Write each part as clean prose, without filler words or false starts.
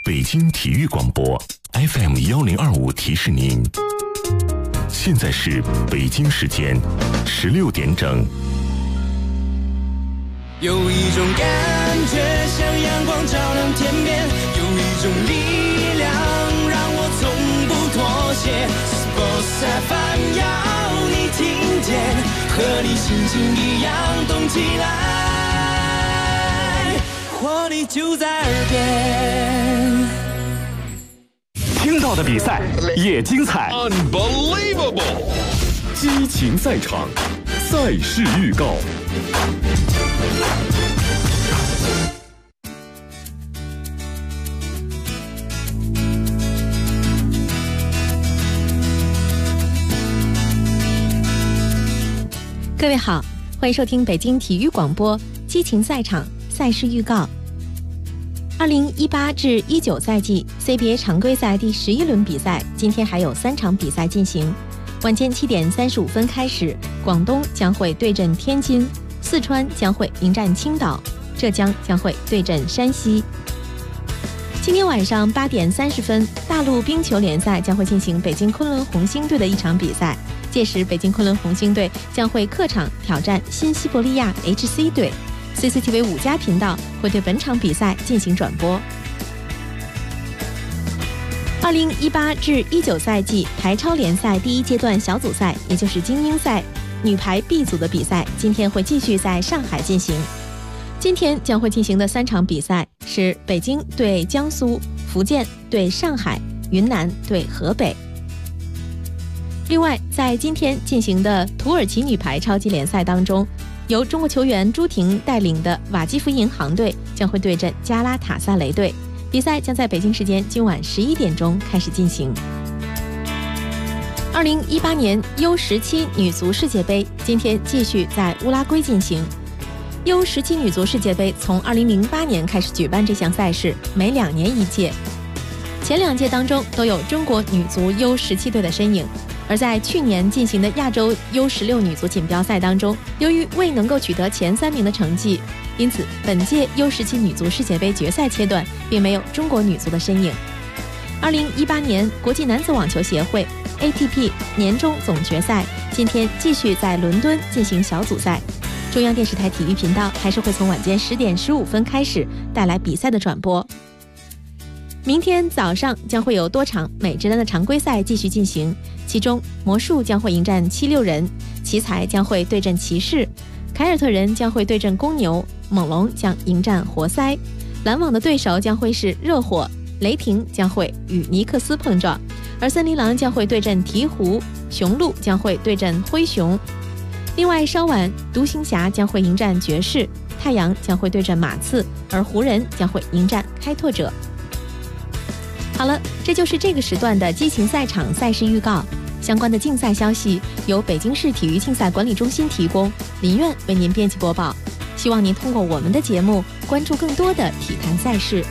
北京体育广播 FM1025提示您，现在是北京时间16点整。 有一种感觉像阳光照亮天边，有一种力量让我从不妥协。Sports FM 要你听见，和你心情一样动起来，活力就在耳边。 听到的比赛也精彩 Unbelievable 激情赛场，赛事预告。 各位好，欢迎收听北京体育广播激情赛场赛事预告。2018至19赛季 CBA 常规赛第11轮比赛，今天还有3场比赛进行。晚间7点35分开始，广东将会对阵天津，四川将会迎战青岛，浙江将会对阵山西。今天晚上8点30分，大陆冰球联赛将会进行北京昆仑红星队的一场比赛。届时，北京昆仑红星队将会客场挑战新西伯利亚 HC 队。CCTV 5家频道会对本场比赛进行转播。2018至19赛季台超联赛第1阶段小组赛，也就是精英赛女排 B 组的比赛，今天会继续在上海进行。今天将会进行的3场比赛是北京对江苏、福建对上海、云南对河北。另外，在今天进行的土耳其女排超级联赛当中，由中国球员朱婷带领的瓦基弗银行队将会对阵加拉塔萨雷队，比赛将在北京时间今晚11点钟开始进行。2018年 U17 女足世界杯今天继续在乌拉圭进行。U17 女足世界杯从2008年开始举办这项赛事，每2年1届。前2届当中都有中国女足 U17 队的身影。而在去年进行的亚洲 U16 女足锦标赛当中，由于未能够取得前3名的成绩，因此本届 U17 女足世界杯决赛阶段并没有中国女足的身影。2018年国际男子网球协会 ATP 年终总决赛今天继续在伦敦进行小组赛，中央电视台体育频道还是会从晚间10点15分开始带来比赛的转播。明天早上将会有多场美职篮的常规赛继续进行，其中魔术将会迎战76人，奇才将会对阵骑士，凯尔特人将会对阵公牛，猛龙将迎战活塞，篮网的对手将会是热火，雷霆将会与尼克斯碰撞，而森林狼将会对阵鹈鹕，雄鹿将会对阵灰熊。另外稍晚，独行侠将会迎战爵士，太阳将会对阵马刺，而湖人将会迎战开拓者。好了，这就是这个时段的激情赛场赛事预告。相关的竞赛消息由北京市体育竞赛管理中心提供，林苑为您编辑播报。希望您通过我们的节目关注更多的体坛赛事。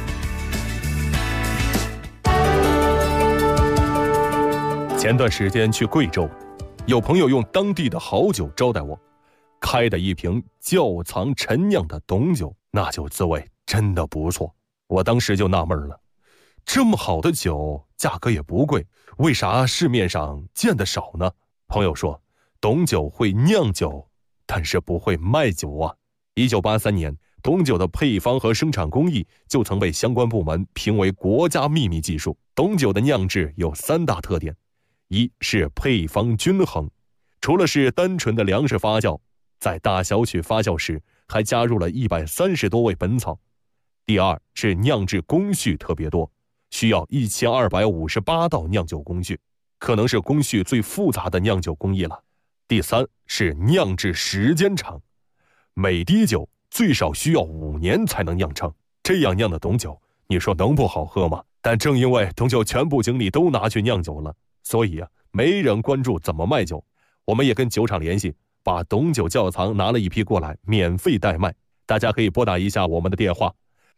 前段时间去贵州，有朋友用当地的好酒招待我，开的一瓶窖藏陈酿的董酒，那酒滋味真的不错。我当时就纳闷了，这么好的酒价格也不贵，为啥市面上见得少呢？朋友说，董酒会酿酒，但是不会卖酒啊。1983年，董酒的配方和生产工艺就曾被相关部门评为国家秘密技术。董酒的酿制有3大特点，一是配方均衡，除了是单纯的粮食发酵，在大小曲发酵时还加入了130多味本草。第二是酿制工序特别多，需要1258道酿酒工序，可能是工序最复杂的酿酒工艺了。第三是酿制时间长，每滴酒最少需要5年才能酿成，这样酿的董酒，你说能不好喝吗？但正因为董酒全部精力都拿去酿酒了，所以没人关注怎么卖酒。我们也跟酒厂联系，把董酒窖藏拿了一批过来，免费代卖。大家可以拨打一下我们的电话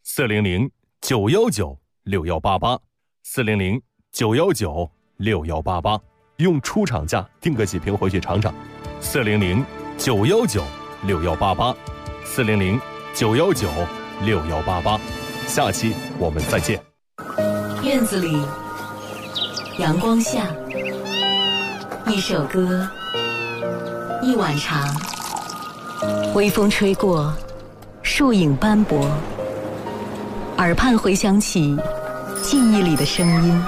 ，400-919-6188，400-919-6188，用出厂价订个几瓶回去尝尝。400-919-6188，400-919-6188。下期我们再见。 院子里，阳光下，一首歌，一碗茶，微风吹过，树影斑驳，耳畔回响起记忆里的声音。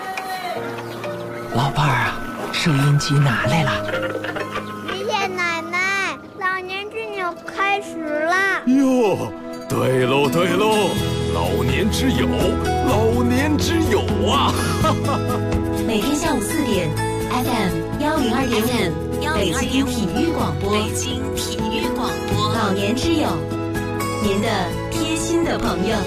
老伴儿啊，收音机拿来了。 爷爷奶奶，老年之友开始啦！ 哟，对喽对喽，老年之友，老年之友啊！ 每天下午4点 FM102.5，北京体育广播，北京体育广播，老年之友，您的贴心的朋友。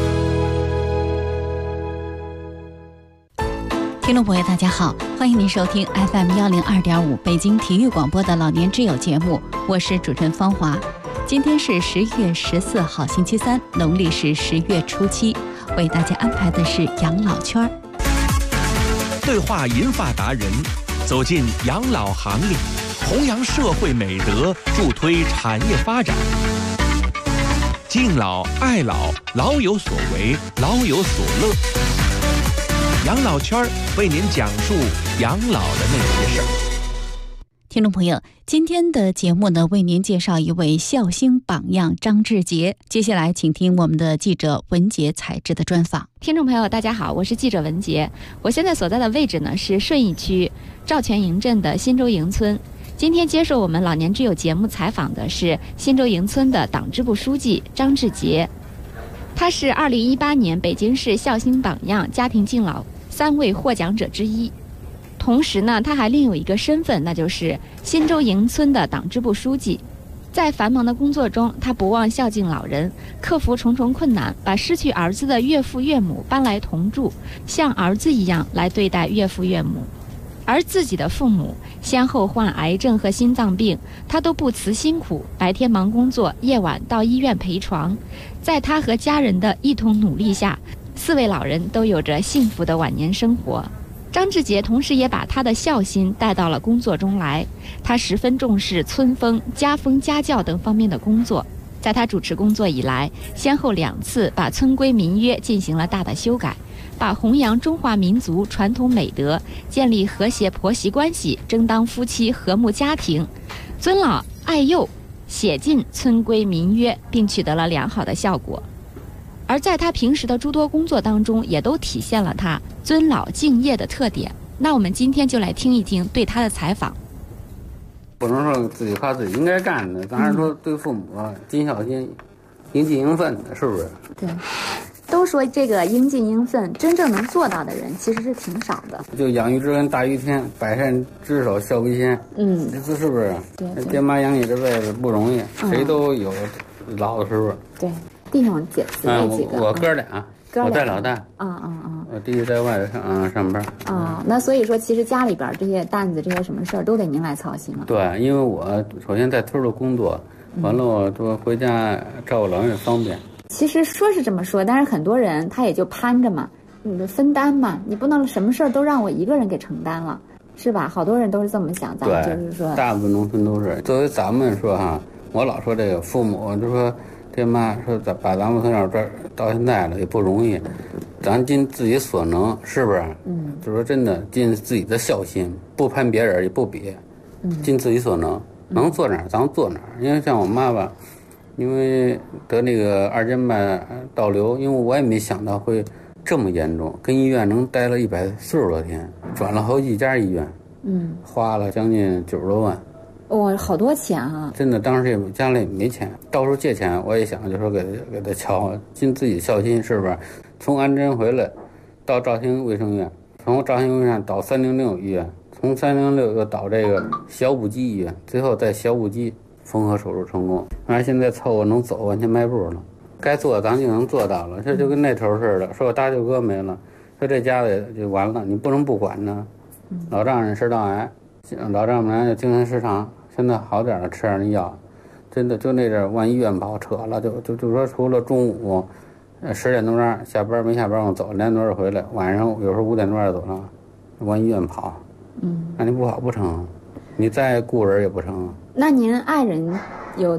听众朋友大家好，欢迎您收听 FM102.5 北京体育广播的老年之友节目，我是主持人方华。今天是10月14号星期三，农历是10月初7，为大家安排的是养老圈。 对话银发达人，走进养老行列，弘扬社会美德，助推产业发展。敬老爱老，老有所为，老有所乐。养老圈为您讲述养老的那些事儿。 听众朋友，今天的节目呢，为您介绍一位孝心榜样张志杰。接下来，请听我们的记者文杰采制的专访。 听众朋友，大家好，我是记者文杰。我现在所在的位置呢是顺义区赵全营镇的新洲营村。今天接受我们老年之友节目采访的是新洲营村的党支部书记张志杰。他是2018年北京市孝心榜样家庭敬老3位获奖者之一。同时呢，他还另有一个身份，那就是新洲营村的党支部书记。在繁忙的工作中，他不忘孝敬老人，克服重重困难，把失去儿子的岳父岳母搬来同住，像儿子一样来对待岳父岳母。而自己的父母先后患癌症和心脏病，他都不辞辛苦，白天忙工作，夜晚到医院陪床。在他和家人的一同努力下，4位老人都有着幸福的晚年生活。张志杰同时也把他的孝心带到了工作中来，他十分重视村风、家风、家教等方面的工作。在他主持工作以来，先后2次把村规民约进行了大的修改，把弘扬中华民族传统美德、建立和谐婆媳关系、争当夫妻和睦家庭、尊老爱幼写进村规民约，并取得了良好的效果。而在他平时的诸多工作当中，也都体现了他尊老敬业的特点。那我们今天就来听一听对他的采访。 不能说自己靠自己应该干的，当然说对父母尽孝心，应尽应分的，是不是？ 对，都说这个应尽应分，真正能做到的人其实是挺少的。 就养育之恩大于天，百善之首孝为先。这是不是？ 对， 爹妈养你这辈子不容易，谁都有老的时候。 对，弟兄姐妹几个？ 我哥俩，我带老大。我弟弟在外头上班。 那所以说，其实家里边这些担子、这些什么事儿都得您来操心了。 对，因为我首先在村里工作，完了我说回家照顾老人方便。 其实说是这么说，但是很多人他也就攀着嘛，你分担嘛，你不能什么事儿都让我一个人给承担了，是吧？好多人都是这么想，咱们就是说， 大部分农村都是。作为咱们说哈，我老说这个父母就说爹妈说把咱们从小这到现在了也不容易，咱尽自己所能，是不是？就说真的，尽自己的孝心，不攀别人也不比，尽自己所能，能做哪儿咱做哪儿。因为像我妈吧，因为得那个2尖瓣倒流，因为我也没想到会这么严重，跟医院能待了140多天，转了好几家医院，花了将近90多万。 好多钱啊！ 真的，当时家里也没钱，到处借钱。我也想就说给他瞧，尽自己孝心，是不是？从安贞回来，到肇庆卫生院，从肇庆卫生院到306医院，从306又到这个小武基医院，最后在小武基缝合手术成功。现在凑合能走，完全迈步了。该做咱就能做到了，这就跟那头似的。说我大舅哥没了，说这家里就完了，你不能不管呢。老丈人食道癌，老丈母娘就精神失常。现在好点了，吃点药，真的就那阵往医院跑，扯了，就说除了中午10点多钟下班没下班我走，2点多回来，晚上有时候5点多就走了，往医院跑。那你不跑不成，你再雇人也不成。 那您爱人有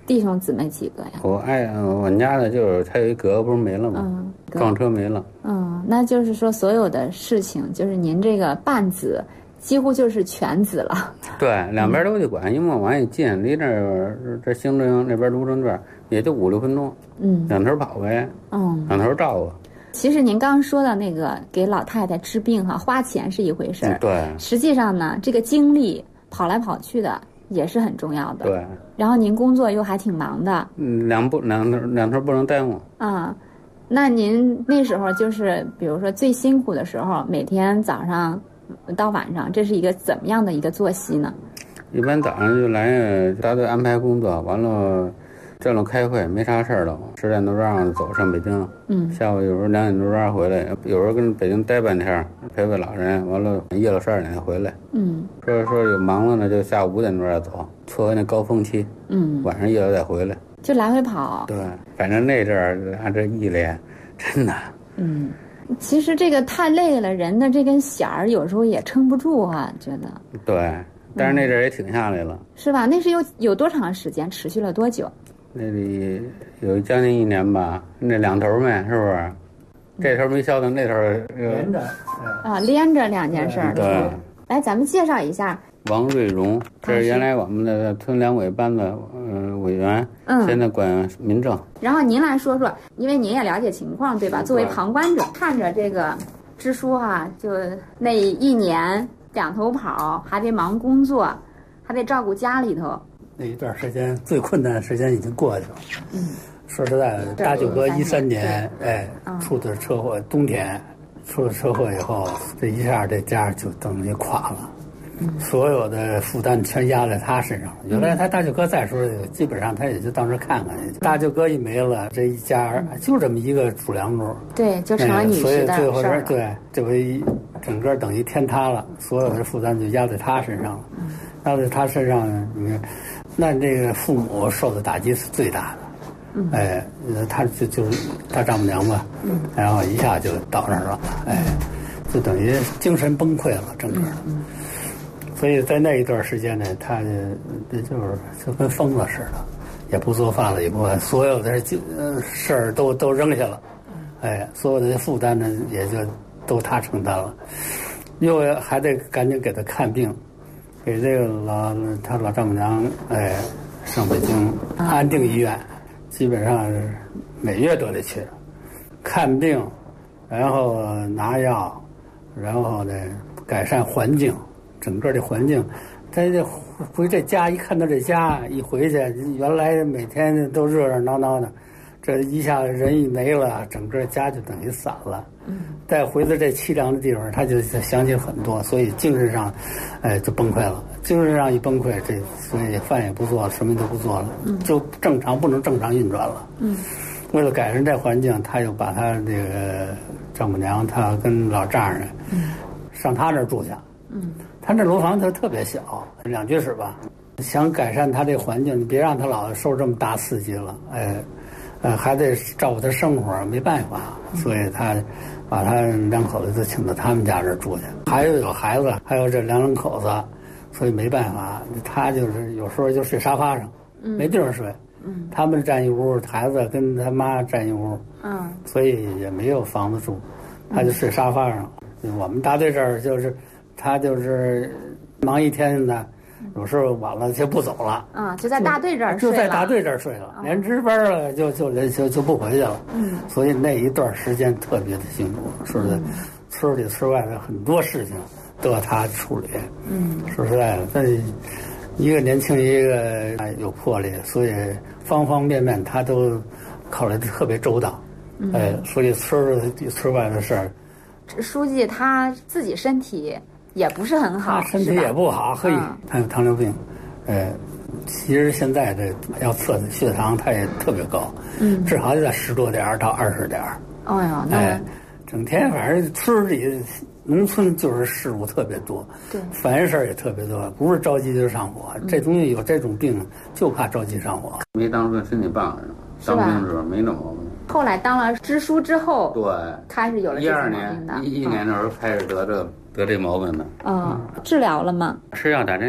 弟兄姊妹几个呀？ 我们家的就是他有一哥不是没了吗？撞车没了。 那就是说所有的事情，就是您这个半子几乎就是全子了。 对，两边都得管，因为往也近，离这兴正那边卢城这也就5-6分钟。两头跑呗。两头照顾。 其实您刚刚说的那个给老太太治病花钱是一回事儿， 对。 实际上呢，这个精力跑来跑去的也是很重要的。 对。 然后您工作又还挺忙的。 两头不能耽误。 那您那时候就是比如说最辛苦的时候，每天早上到晚上，这是一个怎么样的一个作息呢？ 一般早上就来大队安排工作，完了正了开会，没啥事儿了，10点多钟走上北京。下午有时候2点多钟回来，有时候跟北京待半天，陪陪老人，完了夜了12点回来。说有忙了呢，就下午5点多钟走，错过那高峰期。晚上夜了再回来， 就来回跑。 对，反正那阵儿按这毅力，真的。 其实这个太累了，人的这根弦儿有时候也撑不住觉得。 对，但是那阵儿也挺下来了。 是吧？那是有多长时间？持续了多久？ 那里有将近1年吧，那两头呗，是不是？这头没消停，那头连着。 连着2件事儿。 对。 来，咱们介绍一下。 王瑞荣，这是原来我们的村两委班的委员，现在管民政。 然后您来说说，因为您也了解情况，对吧？作为旁观者，看着这个支书就那1年2头跑，还得忙工作，还得照顾家里头。 那一段时间最困难的时间已经过去了。说实在的，大舅哥13年，出的车祸，冬天出了车祸以后，这一下这家就等于垮了。所有的负担全压在他身上了。原来他大舅哥在的时候，基本上他也就当时看看。大舅哥一没了，这一家就这么一个主梁柱。 对，就成了女婿的事儿。 所以最后这回整个等于天塌了，所有的负担就压在他身上了。压在他身上，你看，那这个父母受的打击是最大的。他就是他丈母娘吧，然后一下就倒那儿了，就等于精神崩溃了，整个。所以在那一段时间呢，他就跟疯了似的，也不做饭了，也不所有的事儿都扔下了，所有的负担呢也就都他承担了，又还得赶紧给他看病，给这个他老丈母娘上北京安定医院，基本上每月都得去看病，然后拿药，然后呢改善环境。整个的环境，他这回这家一看到这家一回去，原来每天都热热闹闹的，这一下人一没了，整个家就等于散了。再回到这凄凉的地方，他就想起很多，所以精神上，就崩溃了。精神上一崩溃，所以饭也不做，什么都不做了，就不能正常运转了。为了改善这环境，他又把他这个丈母娘，他跟老丈人，上他那儿住去。他这楼房就特别小，2居室吧。想改善他这环境，你别让他老受这么大刺激了，还得照顾他生活，没办法，所以他把他2口子就请到他们家这儿住去。还有孩子，还有这2口子，所以没办法，他就是有时候就睡沙发上，没地方睡。他们占一屋，孩子跟他妈占一屋，所以也没有房子住，他就睡沙发上。我们大队这儿他就是忙一天呢，有时候晚了就不走了， 就在大队这儿睡了， 就在大队这儿睡了，连值班了就不回去了。所以那一段时间特别的辛苦，说是村里村外的很多事情都要他处理。说实在的，但一个年轻，一个有魄力，所以方方面面他都考虑的特别周到。所以村外的事儿， 书记他自己身体也不是很好， 身体也不好，他有糖尿病，其实现在这要测血糖，他也特别高，至少得在10多点到20点。 那整天反正村里农村就是事物特别多， 对， 烦事儿也特别多，不是着急就上火。这东西有这种病，就怕着急上火。 没当初身体棒，当兵时候没那毛病。 后来当了支书之后， 对， 开始有了这种毛病的。 11年的时候开始得这毛病的。 治疗了吗？ 吃药打针，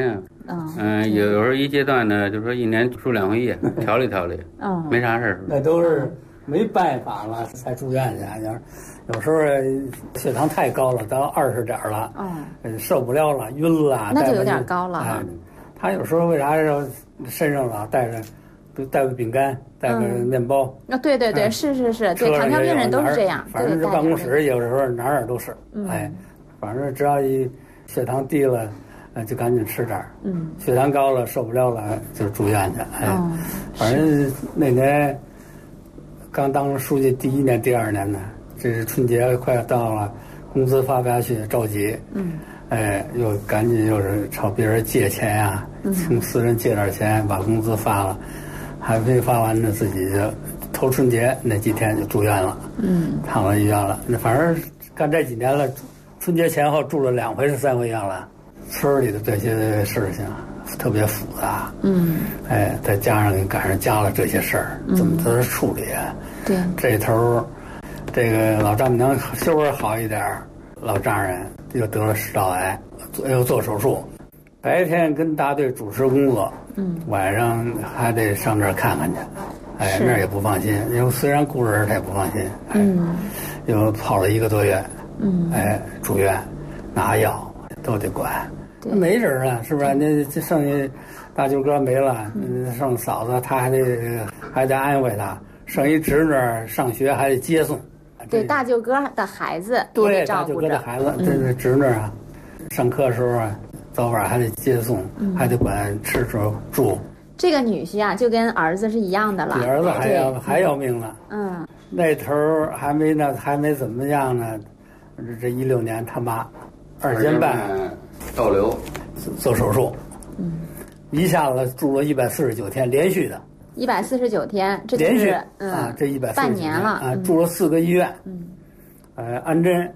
有时候一阶段呢，就说1年住2回夜，调理调理，没啥事儿。 那都是没办法了才住院去。有时候血糖太高了，到20点了，受不了了，晕了， 那就有点高了。 他有时候为啥要身上老带个饼干，带个面包？ 对，是，对，糖尿病人都是这样。 反正这办公室有时候哪儿都是，反正只要一血糖低了，就赶紧吃点儿。血糖高了受不了了就住院去。反正那年刚当书记第1年、第2年呢，这是春节快到了，工资发不下去，着急。又赶紧又是朝别人借钱呀，从私人借点钱把工资发了，还没发完呢，自己就头春节那几天就住院了。躺到医院了。那反正干这几年了，春节前后住了2回是3回院了。村里的这些事情特别复杂。再加上赶上加了这些事儿，怎么都是处理啊？ 对， 这头这个老丈母娘稍微好一点，老丈人又得了食道癌，又做手术，白天跟大队主持工作，晚上还得上这儿看看去，那儿也不放心，因为虽然雇人他也不放心，又跑了1个多月，住院拿药都得管，没人啊，是不是？那这剩下大舅哥没了，剩嫂子他还得安慰他，剩一侄女上学还得接送。 对，大舅哥的孩子对，大舅哥的孩子，这是侄女啊，上课的时候啊，早晚还得接送，还得管吃住。 这个女婿啊，就跟儿子是一样的了， 比儿子还要命了。那头还没怎么样呢，这16年他妈2尖瓣倒流做手术，一下子住了149天，连续的。 149天，这就连续是这149天半年了住了4个医院，安贞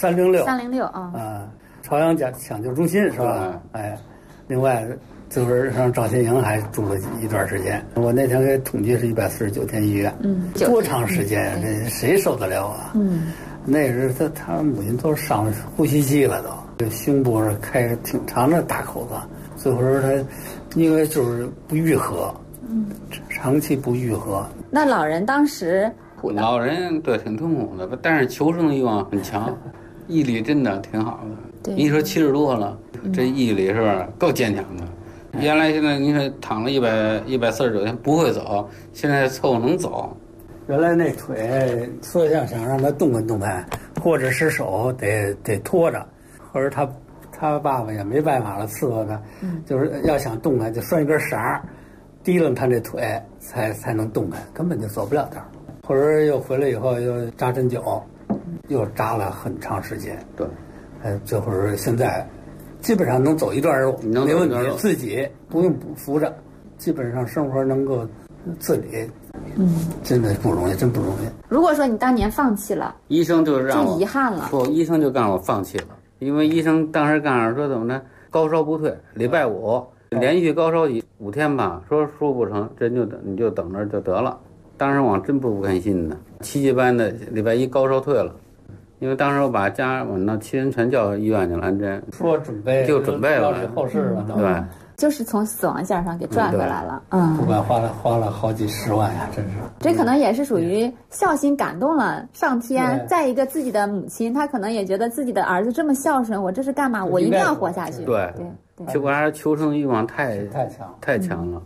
306朝阳抢救中心是吧？另外就是上赵新营还住了一段时间。我那天给统计是149天医院，多长时间呀？这谁受得了啊？那时他母亲都上呼吸机了都，胸部上开个挺长的大口子，最后他应该就是不愈合。长期不愈合。 那老人当时， 老人对挺痛苦的，但是求生欲望很强，毅力真的挺好的。 对， 你说70多了，这毅力是不是够坚强的？原来现在你说躺了149天不会走，现在凑合能走。 原来那腿说想让他动弹动弹，或者是手得拖着，或者他爸爸也没办法了，伺候他，就是要想动弹就拴一根绳。提了他这腿才能动弹，根本就走不了道。后来又回来以后又扎针灸，又扎了很长时间。 对， 最后现在基本上能走一段路，没问题，自己不用扶着，基本上生活能够自理。真的不容易，真不容易。 如果说你当年放弃了， 医生就让我就遗憾了。 不，医生就让我放弃了，因为医生当时告诉说怎么呢？高烧不退，礼拜5。连续高烧5天吧，说不成，你就等着就得了。当时我真不甘心呢。7级班的礼拜1高烧退了，因为当时我把那亲人全叫医院去了，安贞说准备了后事了， 对， 就是从死亡线上给赚回来了。 不管花了好几10万呀，真是。 这可能也是属于孝心感动了上天，再一个自己的母亲，她可能也觉得自己的儿子这么孝顺，我这是干嘛？我一定要活下去。 对。就还是求生欲望太强了。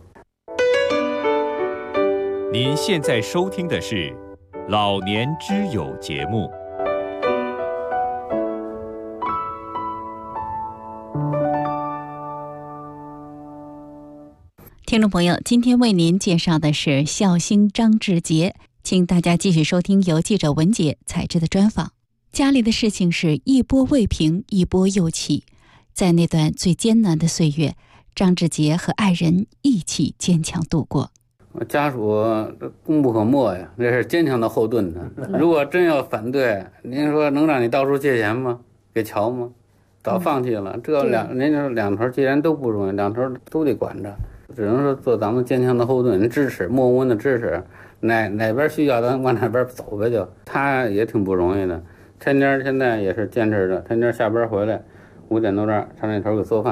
您现在收听的是《老年之友》节目。 听众朋友，今天为您介绍的是孝星张志杰，请大家继续收听由记者文杰采制的专访。家里的事情是一波未平，一波又起。在那段最艰难的岁月，张志杰和爱人一起坚强度过。 家属功不可没呀，这是坚强的后盾呢。如果真要反对，您说能让你到处借钱吗？给瞧吗？早放弃了。这您说两头既然都不容易，两头都得管着，只能说做咱们坚强的后盾，支持，默默的支持，哪边需要咱往哪边走呗就。他也挺不容易的，天天现在也是坚持着，天天下班回来5点多钟上那头给做饭去，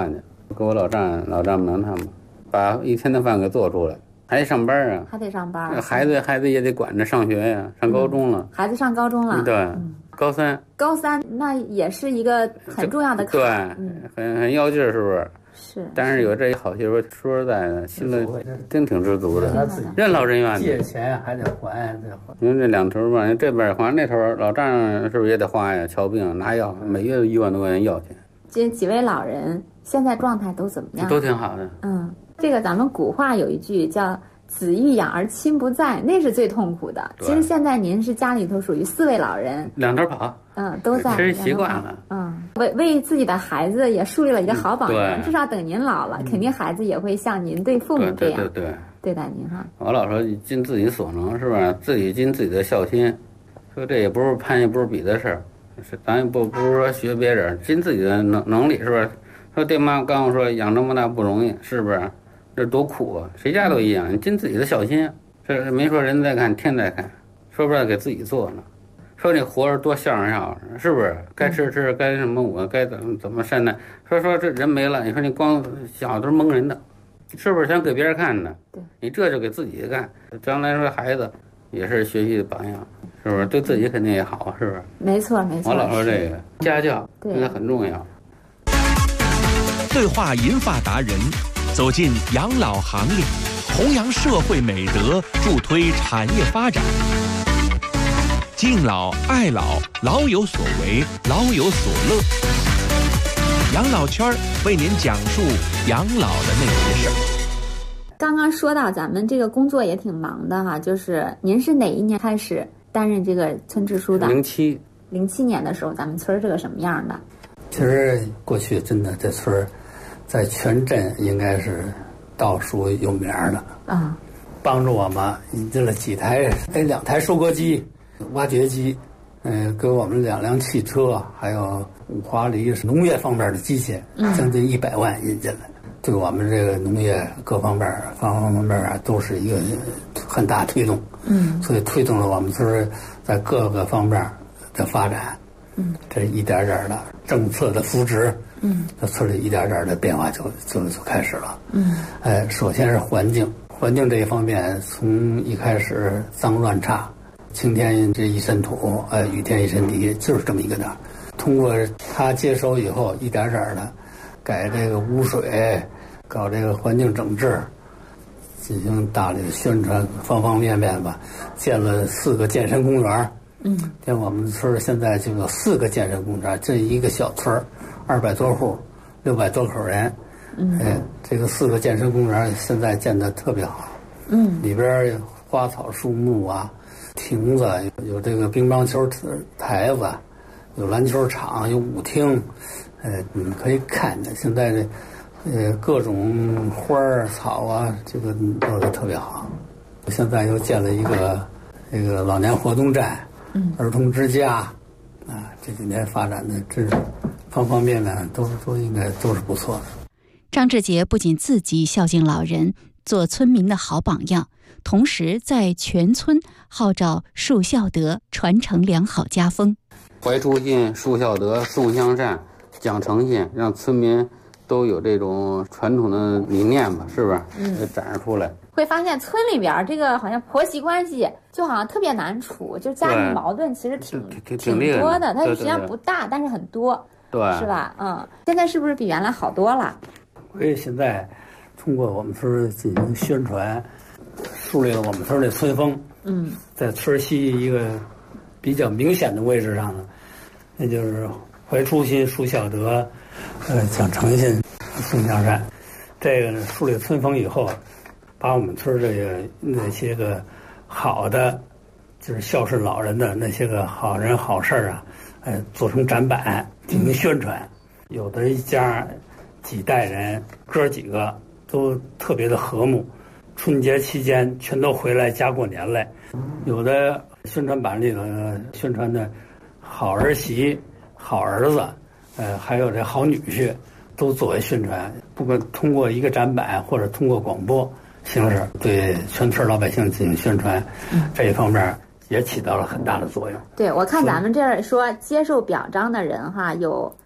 给我老丈人他们把一天的饭给做出来，还得上班啊， 还得上班， 孩子也得管着上学呀，上高中了， 孩子上高中了， 对，高三那也是一个很重要的坎， 对，很要劲儿，是不是？ 是， 但是有这一好媳妇，说实在的，心里真挺知足的，任劳任怨的。 借钱还得还， 因为这两头吧，这边还那头，老丈人是不是也得花呀？瞧病拿药，每月1万多块钱要钱。 这几位老人现在状态都怎么样？ 都挺好的。 这个咱们古话有一句叫“子欲养而亲不在”，那是最痛苦的。其实现在您是家里头属于4位老人， 两头跑， 都在， 吃习惯了， 为自己的孩子也树立了一个好榜样。至少等您老了，肯定孩子也会像您对父母这样对待您哈。 我老说尽自己所能，是吧？自己尽自己的孝心，说这也不是攀也不是比的事儿，咱也不是说学别人，尽自己的能力，是吧？说爹妈刚刚说养这么大不容易，是不是？这多苦啊！谁家都一样，你尽自己的孝心，这没说人在看天在看，说不定给自己做呢。说你活着多孝顺孝顺，是不是？该吃吃，该什么我该怎么善待。说这人没了，你说你光想都是蒙人的，是不是想给别人看的？ 对， 你这就给自己干，将来说孩子也是学习的榜样，是不是？对自己肯定也好，是不是？ 没错没错。 我老说这个家教这个很重要。 对话银发达人，走进养老行列，弘扬社会美德，助推产业发展。敬老爱老，老有所为，老有所乐。养老圈为您讲述养老的那些事儿。 刚刚说到咱们这个工作也挺忙的哈，就是您是哪一年开始担任这个村支书的 ？07 年的时候，咱们村是个什么样的？ 其实过去真的这村在全镇应该是倒数有名的啊， 帮助我们引进了2台收割机、挖掘机，给我们2辆汽车，还有5华梨农业方面的机械，将近100万引进来，对我们这个农业各方面方面都是一个很大推动。所以推动了我们村在各个方面的发展。这一点点的政策的扶持，这村里一点点的变化就开始了。首先是环境这一方面，从一开始脏乱差，晴天这一身土，雨天一身泥，就是这么一个点。通过他接手以后，一点点的改这个污水，搞这个环境整治，进行大力的宣传，方方面面吧，建了4个健身公园。像我们村现在就有4个健身公园，这一个小村200多户，600多口人。这个4个健身公园现在建得特别好。里边花草树木啊，亭子有这个乒乓球台子，有篮球场，有舞厅。你们可以看见现在这各种花草啊，这个做得特别好。现在又建了一个这个老年活动站。儿童之家，这几年发展的真是方方面面都应该都是不错的。 张志杰不仅自己孝敬老人，做村民的好榜样，同时在全村号召树孝德，传承良好家风。 怀初心、树孝德、颂向善、讲诚信，让村民都有这种传统的理念吧，是不是？展示出来。 会发现村里边这个好像婆媳关系就好像特别难处，就是家庭矛盾其实挺多的，它实际上不大，但是很多， 对， 是吧？现在是不是比原来好多了？ 所以现在通过我们村进行宣传，树立了我们村的村风。在村西一个比较明显的位置上呢，那就是怀初心、树孝德，讲诚信、颂向善。这个呢，树立村风以后，把我们村这个那些个好的，就是孝顺老人的那些个好人好事啊，做成展板进行宣传。有的一家几代人哥几个都特别的和睦，春节期间全都回来家过年来。有的宣传板里头宣传的好儿媳、好儿子，还有这好女婿，都作为宣传，不管通过一个展板或者通过广播形式对全村老百姓进行宣传，这一方面也起到了很大的作用。 对，我看咱们这儿说接受表彰的人哈，有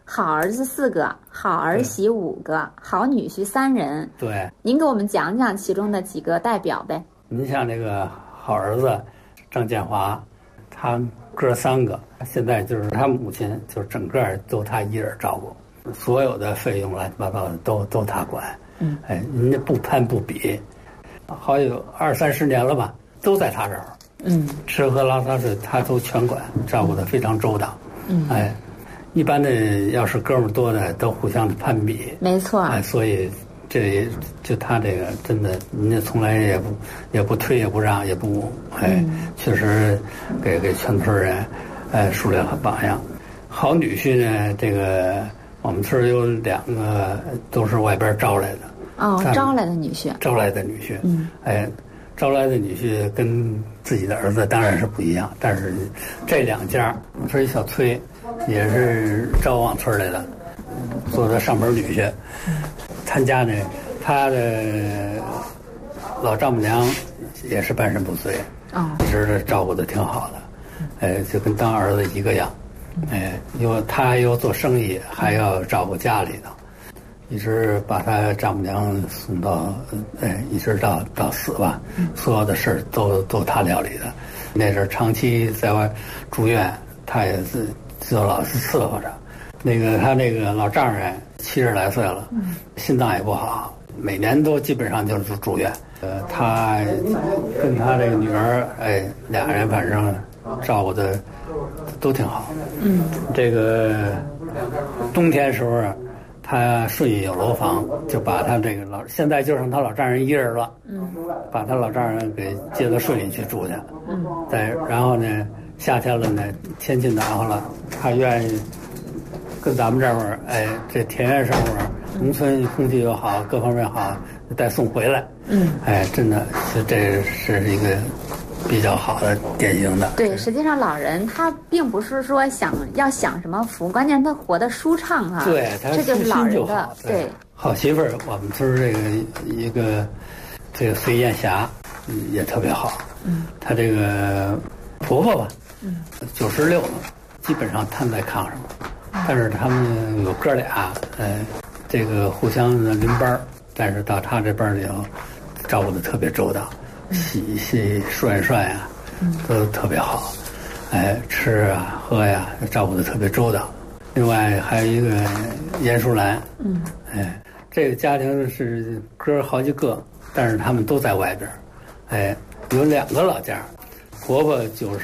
好儿子4个，好儿媳5个，好女婿3人。 对， 您给我们讲讲其中的几个代表呗。 您像这个好儿子张建华，他哥3个，现在就是他母亲就整个都他一人照顾，所有的费用乱七八糟的都他管。人家不攀不比，好有20-30年了吧，都在他这儿。吃喝拉撒睡他都全管，照顾得非常周到。一般的要是哥们儿多的都互相的攀比。 没错。 所以这就他这个真的，人家从来也不推也不让也不确实给全村人树立了榜样。好女婿呢，这个我们村有2个都是外边招来的。 招来的女婿。 招来的女婿。招来的女婿跟自己的儿子当然是不一样，但是这2家，我说一小崔，也是招往村来的，做的上门女婿。他家呢，他的老丈母娘也是半身不遂，一直照顾的挺好的，就跟当儿子一个样。他又做生意，还要照顾家里头。一直把他丈母娘送到，一直到死吧，所有的事儿都他料理的。那阵儿长期在外住院，他也是就老是伺候着。他那个老丈人70来岁了，心脏也不好，每年都基本上就是住院。他跟他这个女儿，俩人反正照顾的都挺好。这个冬天时候，他顺义有楼房，就把他这个现在就剩他老丈人一人了。把他老丈人给接到顺义去住去。然后呢，夏天了呢，天气暖和了，他愿意跟咱们这会儿，这田园生活，农村空气又好，各方面好，再送回来。真的，这是一个比较好的典型的。 对，实际上老人他并不是说要享什么福，关键他活得舒畅啊。 对， 这就是老人的。对， 好媳妇儿，我们村这个这个隋艳霞也特别好。她这个婆婆吧，96了，基本上瘫在炕上了。但是他们有哥俩，这个互相的邻班，但是到他这班里头，照顾的特别周到。洗涮呀，都特别好，吃啊喝呀，照顾的特别周到。另外还有一个严淑兰，这个家庭是哥好几个，但是他们都在外边，有2个老家，婆婆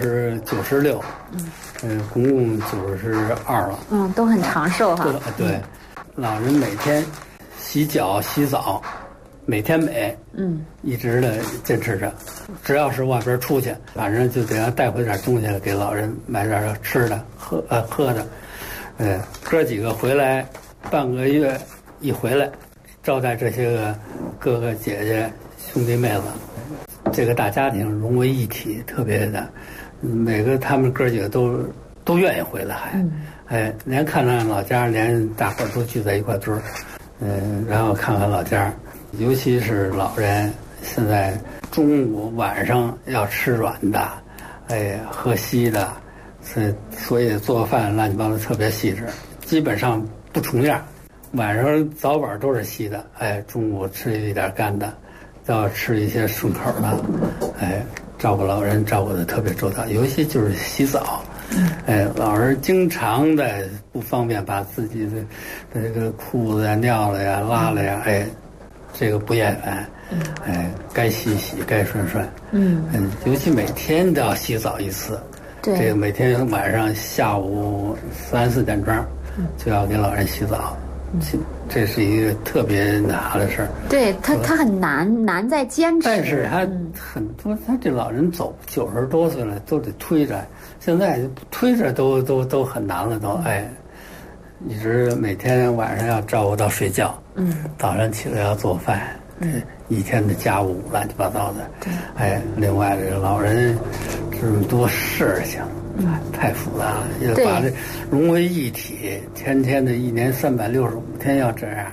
96，公公92了， 都很长寿哈。 对，老人每天洗脚洗澡。每天美，一直的坚持着，只要是外边出去，反正就得要带回点东西给老人买点吃的、喝的，哥几个回来半个月一回来，招待这些个哥哥姐姐、兄弟妹子，这个大家庭融为一体，特别的，每个他们哥几个都愿意回来，连看看老家，连大伙儿都聚在一块堆儿，然后看看老家。尤其是老人，现在中午晚上要吃软的，喝稀的，所以做饭乱七八糟特别细致，基本上不重样。晚上早晚都是稀的，中午吃一点干的，要吃一些顺口的，照顾老人照顾的特别周到，尤其就是洗澡。老人经常的不方便把自己的这个裤子呀、尿了呀、拉了呀，这个不厌烦，该洗洗，该涮涮，尤其每天都要洗澡一次，这个每天晚上下午3、4点钟，就要给老人洗澡，这是一个特别难的事儿。 对他很难在坚持， 但是他很多，他这老人走90多岁了，都得推着，现在推着都很难了，都一直每天晚上要照顾到睡觉，早上起来要做饭，一天的家务乱七八糟的，另外这个老人这么多事情，太复杂了，要把这融为一体，天天的1年365天要这样，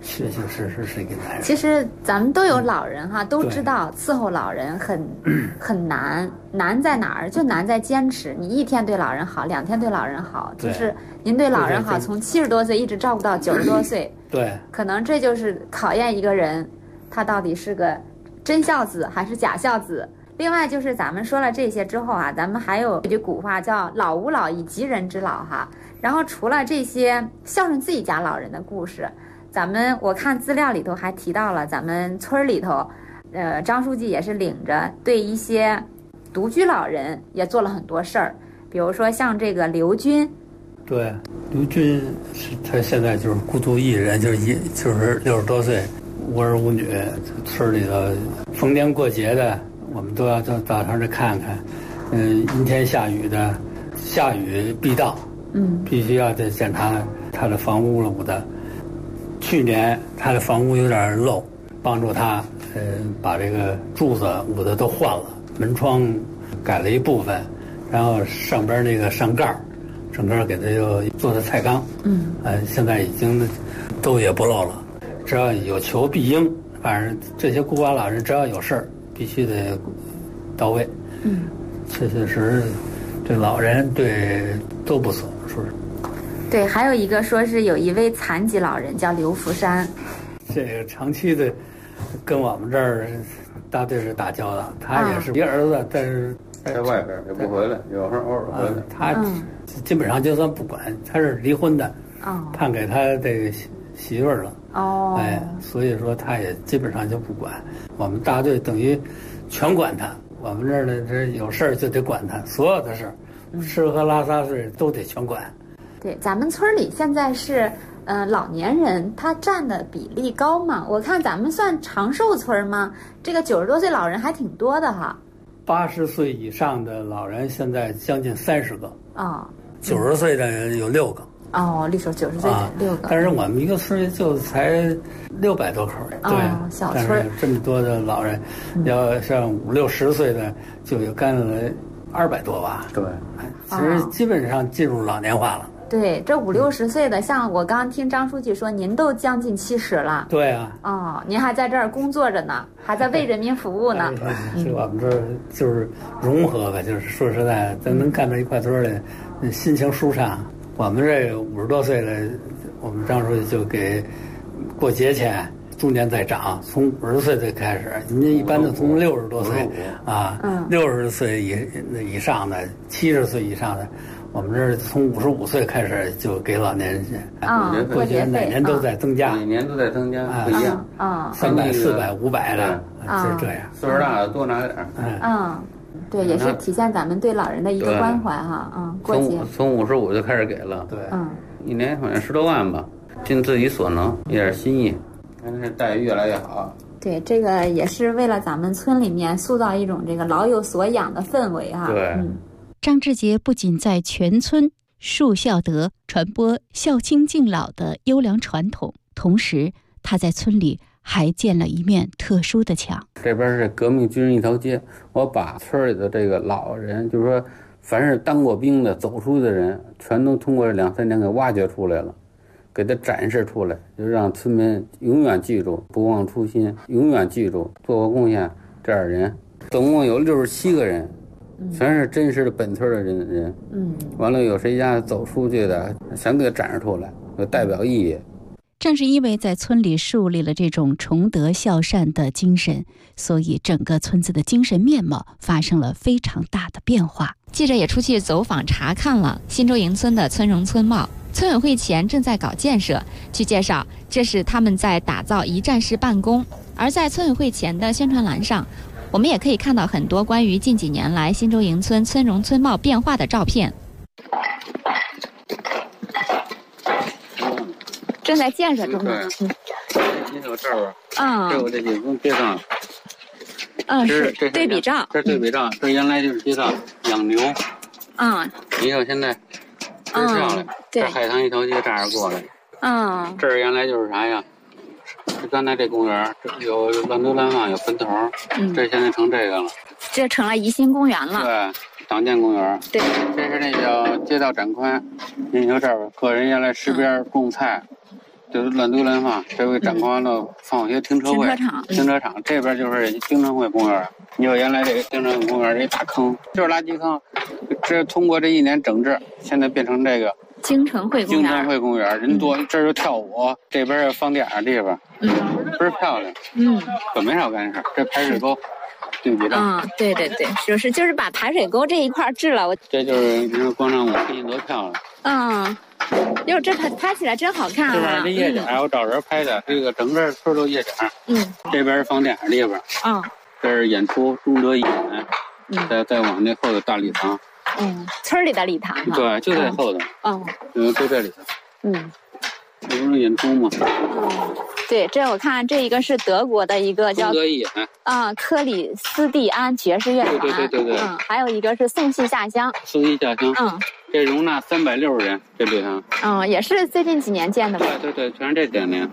确确实实是一个难事。 其实咱们都有老人哈，都知道伺候老人很难，难在哪儿？就难在坚持。你1天对老人好，2天对老人好，就是您对老人好，从70多岁一直照顾到90多岁。 对， 可能这就是考验一个人，他到底是个真孝子还是假孝子。另外就是咱们说了这些之后啊，咱们还有一句古话叫“老吾老以及人之老”哈。然后除了这些孝顺自己家老人的故事，我看资料里头还提到了咱们村里头，张书记也是领着对一些独居老人也做了很多事儿，比如说像这个刘军。 对，刘军是他现在就是孤独一人，就是60多岁，无儿无女，村里头逢年过节的，我们都要到他这看看。阴天下雨的，下雨必到，必须要再检查他的房屋的。去年他的房屋有点漏，帮助他把这个柱子屋子都换了，门窗改了一部分，然后上边那个上盖整个给他又做的菜缸，现在已经都也不漏了。只要有求必应，反正这些孤寡老人只要有事儿，必须得到位。确确实实，这老人对都不错，说是。 对，还有一个说是有一位残疾老人叫刘福山， 这个长期的跟我们这儿大队是打交道，他也是一个儿子，但是在外边也不回来，有时候偶尔回来。 他基本上就算不管，他是离婚的，判给他这个媳妇儿了。所以说他也基本上就不管。我们大队等于全管他，我们这儿呢，这有事儿就得管他，所有的事儿，吃喝拉撒睡都得全管。 对，咱们村里现在是，老年人他占的比例高嘛？我看咱们算长寿村吗？这个90多岁老人还挺多的哈。 80岁以上的老人现在将近30个。90岁的人有6个。 90岁的6个。 但是我们一个村就才600多口。对， 小村。 但是这么多的老人，要像50、60岁的就有干了200多吧。对，其实基本上进入老年化了。 对，这50、60岁的，像我刚刚听张书记说，您都将近70了。 对啊。 您还在这儿工作着呢，还在为人民服务呢。 是我们这儿就是融合吧，就是说实在，咱能干到一块堆的，心情舒畅。我们这50多岁的，我们张书记就给过节前逐年在涨，从50岁的开始，人家一般的从60多岁60岁以上的，70岁以上的。我们这儿从55岁开始就给老年人过节哪年都在增加， 每年都在增加，不一样。 300、400、500的，就是这样。 岁数大了多拿点。 对，也是体现咱们对老人的一个关怀哈。过节从55就开始给了。 对， 一年好像10多万吧，尽自己所能，一点心意，看这待遇越来越好。 对，这个也是为了咱们村里面塑造一种这个老有所养的氛围哈。 对。 张志杰不仅在全村树孝德，传播孝亲敬老的优良传统，同时他在村里还建了一面特殊的墙。 这边是革命军人一条街，我把村里的这个老人，就是说凡是当过兵的走出去的人，全都通过这2、3年给挖掘出来了，给他展示出来，就让村民永远记住，不忘初心，永远记住做过贡献这样人。总共有67个人，全是真实的本村的人。完了有谁家走出去的，想给他展示出来，有代表意义。 正是因为在村里树立了这种崇德孝善的精神，所以整个村子的精神面貌发生了非常大的变化。 记者也出去走访查看了新洲营村的村容村貌，村委会前正在搞建设。据介绍，这是他们在打造一站式办公。而在村委会前的宣传栏上，我们也可以看到很多关于近几年来新洲营村村容村貌变化的照片。正在建设中呢。 你瞅这儿，这我这几幅街上， 是对比照。 这对比照，这原来就是街道养牛。你瞅现在，这上来，这海棠一条街这样过来。这儿原来就是啥呀？刚才这公园有乱堆乱放，有坟头。这现在成这个了。 这成了宜兴公园了。 对，党建公园。 对， 这是那叫街道展宽。你说这儿，个人原来石边种菜， 就是乱堆乱放，这回展开了放学停车位、停车场这边就是京城会公园。你说原来这个京城会公园这大坑就是垃圾坑，这通过这1年整治，现在变成这个京城会公园。京城会公园人多，这就跳舞，这边放电的地方，倍儿漂亮，可没少干事。这排水沟。对不对？ 对对对，就是把排水沟这一块治了。 这就是你说广场舞拍的多漂亮。 哟，这拍起来真好看啊！ 这边这夜景，我找人拍的，这个整个村都夜景。这边是放电的地方。这是演出中德一演，再往那后头大礼堂。 村里的礼堂。 对，就在后头。就这里头。这不是演出吗？ 对，这我看这一个是德国的一个叫克里斯蒂安爵士乐团， 对， 还有一个是送戏下乡， 这容纳360人，这礼堂， 也是最近几年建的吧？ 对，全是这2年。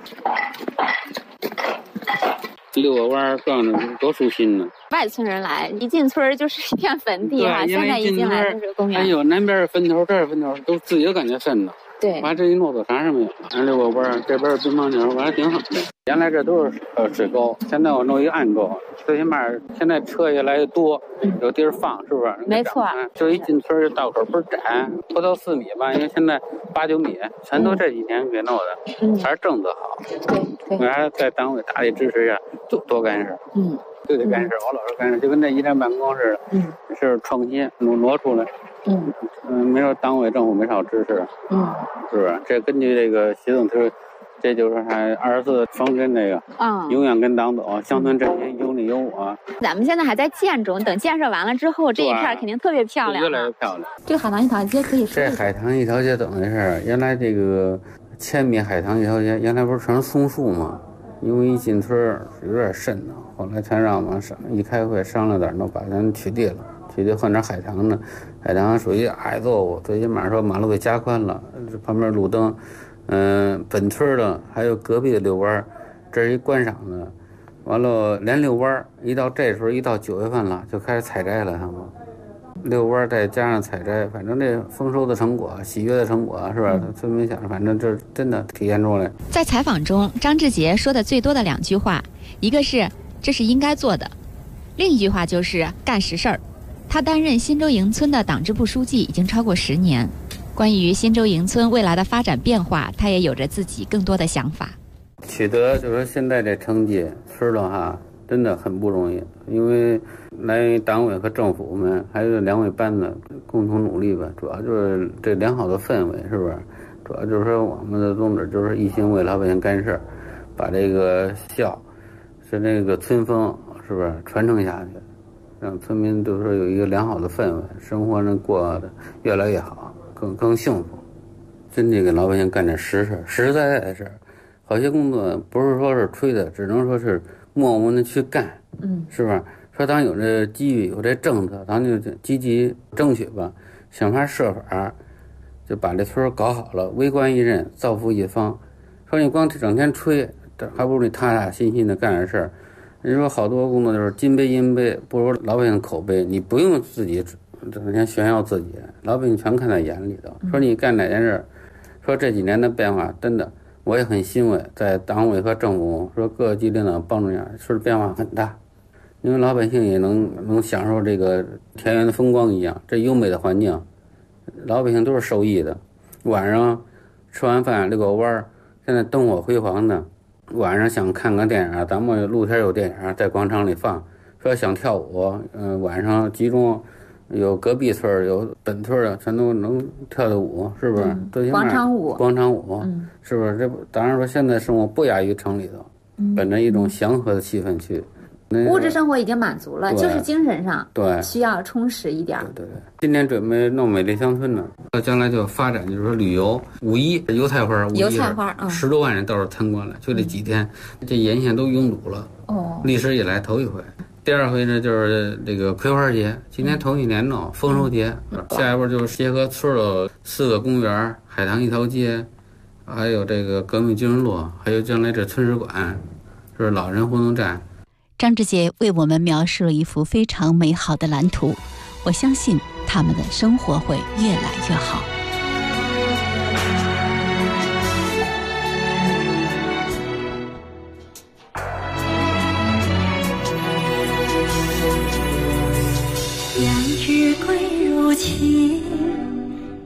遛个弯转着多舒心呢。 外村人来，一进村就是一片坟地哈，现在一进来就是公园。 哎呦，南边是坟头，这是坟头，都自己都感觉瘆得。 对， 完这一骆驼啥事没有，俺遛个弯，这边是乒乓球，完还挺好的。原来这都是水沟，现在我弄一个暗沟，最起码现在车越来越多，有地儿放，是不是？ 没错。 就一进村这道口倍儿窄，不到4米吧，因为现在8、9米，全都这几年给弄的，还是政策好。 对， 我还在单位大力支持下，多干事。就得干事，我老是干事，就跟这一站办公似的。是创新挪出来。没有党委政府没少支持。是不是？这根据这个习总推，这就是还24双根这个。永远跟党走，乡村振兴有你有我。 咱们现在还在建中，等建设完了之后，这一片肯定特别漂亮。 越来越漂亮。 这个海棠一条街可以说。 这海棠一条街怎么回事？原来这个千米海棠一条街，原来不是全是松树吗？因为一进村有点瘆得，后来才让我们一开会商量点，把咱取缔了，取缔换成海棠的。海棠属于挨揍我，最起码说马路给加宽了，这旁边路灯，本村的还有隔壁的遛弯，这是一观赏的。完了连遛弯，一到这时候一到9月份了，就开始采摘了，他们遛弯再加上采摘，反正这丰收的成果、喜悦的成果，是吧？村民想，反正这真的体现出来。 在采访中，张志杰说的最多的2句话，一个是这是应该做的，另一句话就是干实事儿。他担任新洲营村的党支部书记已经超过10年，关于新洲营村未来的发展变化，他也有着自己更多的想法。 取得就是说现在这成绩，村的话真的很不容易，因为来党委和政府们还有2位班子共同努力吧，主要就是这良好的氛围，是不是？主要就是说我们的宗旨就是一心为老百姓干事，把这个孝是这个村风，是不是传承下去，让村民就是说有一个良好的氛围，生活能过得越来越好，更幸福。真得给老百姓干点实事，实实在在的事儿。好些工作不是说是吹的，只能说是默默的去干，是吧？说咱有这机遇，有这政策，咱就积极争取吧，想法设法就把这村搞好了，为官一任，造福一方。说你光整天吹，还不如你踏踏心心的干点事儿。人说好多工作就是金杯银杯，不如老百姓口碑，你不用自己整天炫耀自己，老百姓全看在眼里头。说你干哪件事，说这几年的变化真的。我也很欣慰，在党委和政府说各级领导帮助下，是变化很大，因为老百姓也能享受这个田园的风光一样，这优美的环境，老百姓都是受益的。晚上吃完饭遛个弯，现在灯火辉煌的，晚上想看个电影，咱们露天有电影在广场里放，说想跳舞，晚上集中。有隔壁村有本村的，全都能跳的舞，是不是？ 广场舞， 是不是？这当然说现在生活不亚于城里头，本着一种祥和的气氛去。 物质生活已经满足了，就是精神上对需要充实一点。 对，今年准备弄美丽乡村呢，将来就发展，就是说旅游，5·1油菜花，10多万人到这参观了，就这几天，这沿线都拥堵了。历史以来头一回。第2回呢，就是这个葵花节，今年头1年弄丰收节，下一步就是结合村的4个公园、海棠一条街，还有这个革命军人路，还有将来这村史馆，是老人活动站。 张志杰为我们描述了一幅非常美好的蓝图，我相信他们的生活会越来越好。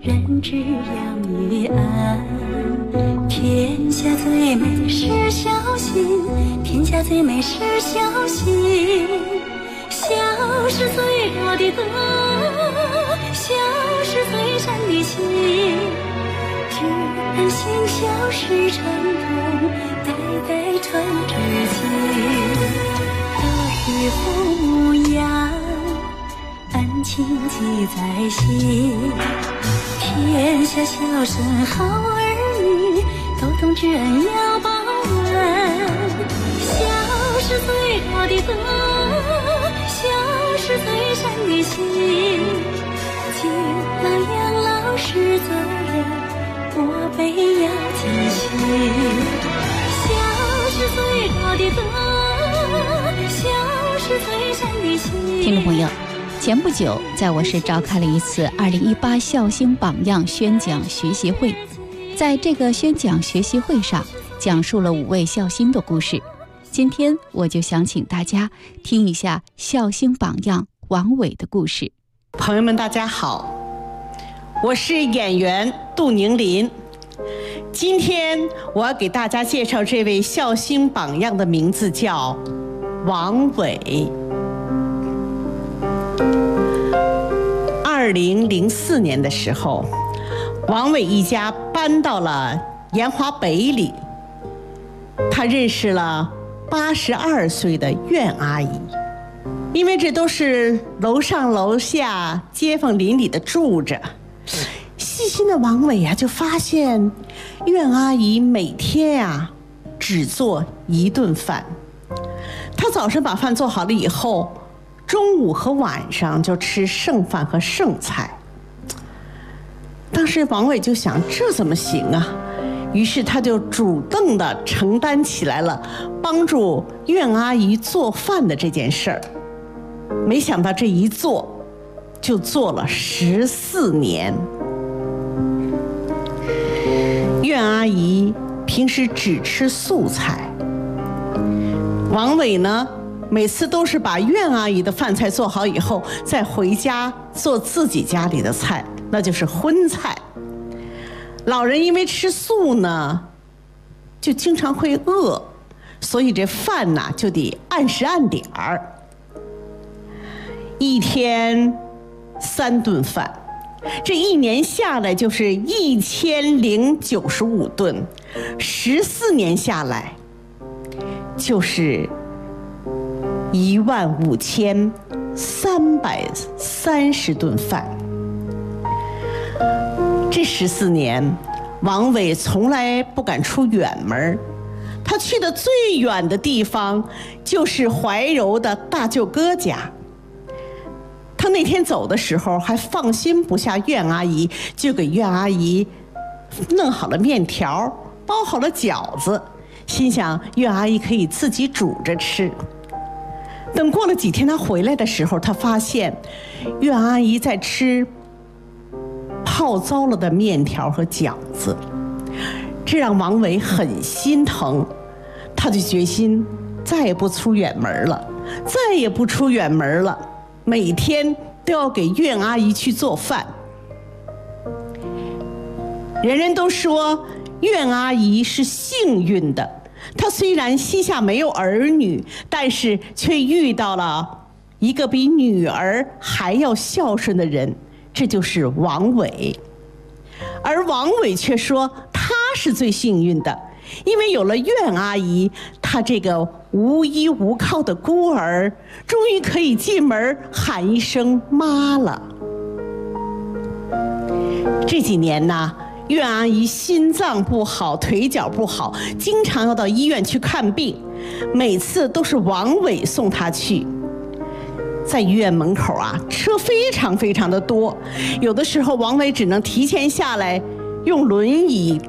人知两夜安。天下最美是小心，天下最美是小心。笑是最高的德，笑是最善的心。只盼行孝事成功，代代传至今。德育父母养，恩情记在心。天下孝顺好儿女，都懂知恩要报恩。孝是最高的德，孝是最善的心。敬老养老是责任，我辈要尽心。孝是最高的德，孝是最善的心。 听众朋友，前不久在我市召开了一次2018孝兴榜样宣讲学习会。在这个宣讲学习会上，讲述了5位孝兴的故事。今天我就想请大家听一下孝兴榜样王伟的故事。 朋友们大家好，我是演员杜宁林。今天我要给大家介绍这位孝兴榜样的名字叫王伟。2004年的时候，王伟一家搬到了延华北里，他认识了82岁的苑阿姨。因为这都是楼上楼下街坊邻里的住着，细心的王伟就发现苑阿姨每天只做一顿饭。她早上把饭做好了以后，中午和晚上就吃剩饭和剩菜。当时王伟就想，这怎么行啊？于是他就主动地承担起来了帮助苑阿姨做饭的这件事儿。没想到这一做就做了14年。苑阿姨平时只吃素菜，王伟呢每次都是把苑阿姨的饭菜做好以后，再回家做自己家里的菜，那就是荤菜。老人因为吃素呢，就经常会饿，所以这饭就得按时按点儿。一天3顿饭，这1年下来就是1095顿，14年下来就是15330顿饭。这14年，王伟从来不敢出远门，他去的最远的地方就是怀柔的大舅哥家。他那天走的时候还放心不下苑阿姨，就给苑阿姨弄好了面条，包好了饺子，心想苑阿姨可以自己煮着吃。等过了几天他回来的时候，他发现苑阿姨在吃泡糟了的面条和饺子，这让王伟很心疼。他就决心再也不出远门了，再也不出远门了，每天都要给苑阿姨去做饭。人人都说苑阿姨是幸运的，她虽然膝下没有儿女，但是却遇到了一个比女儿还要孝顺的人，这就是王伟。而王伟却说他是最幸运的，因为有了苑阿姨，他这个无依无靠的孤儿终于可以进门喊一声妈了。这几年呢，苑阿姨心脏不好，腿脚不好，经常要到医院去看病，每次都是王伟送她去。在医院门口车非常非常的多，有的时候王伟只能提前下来，用轮椅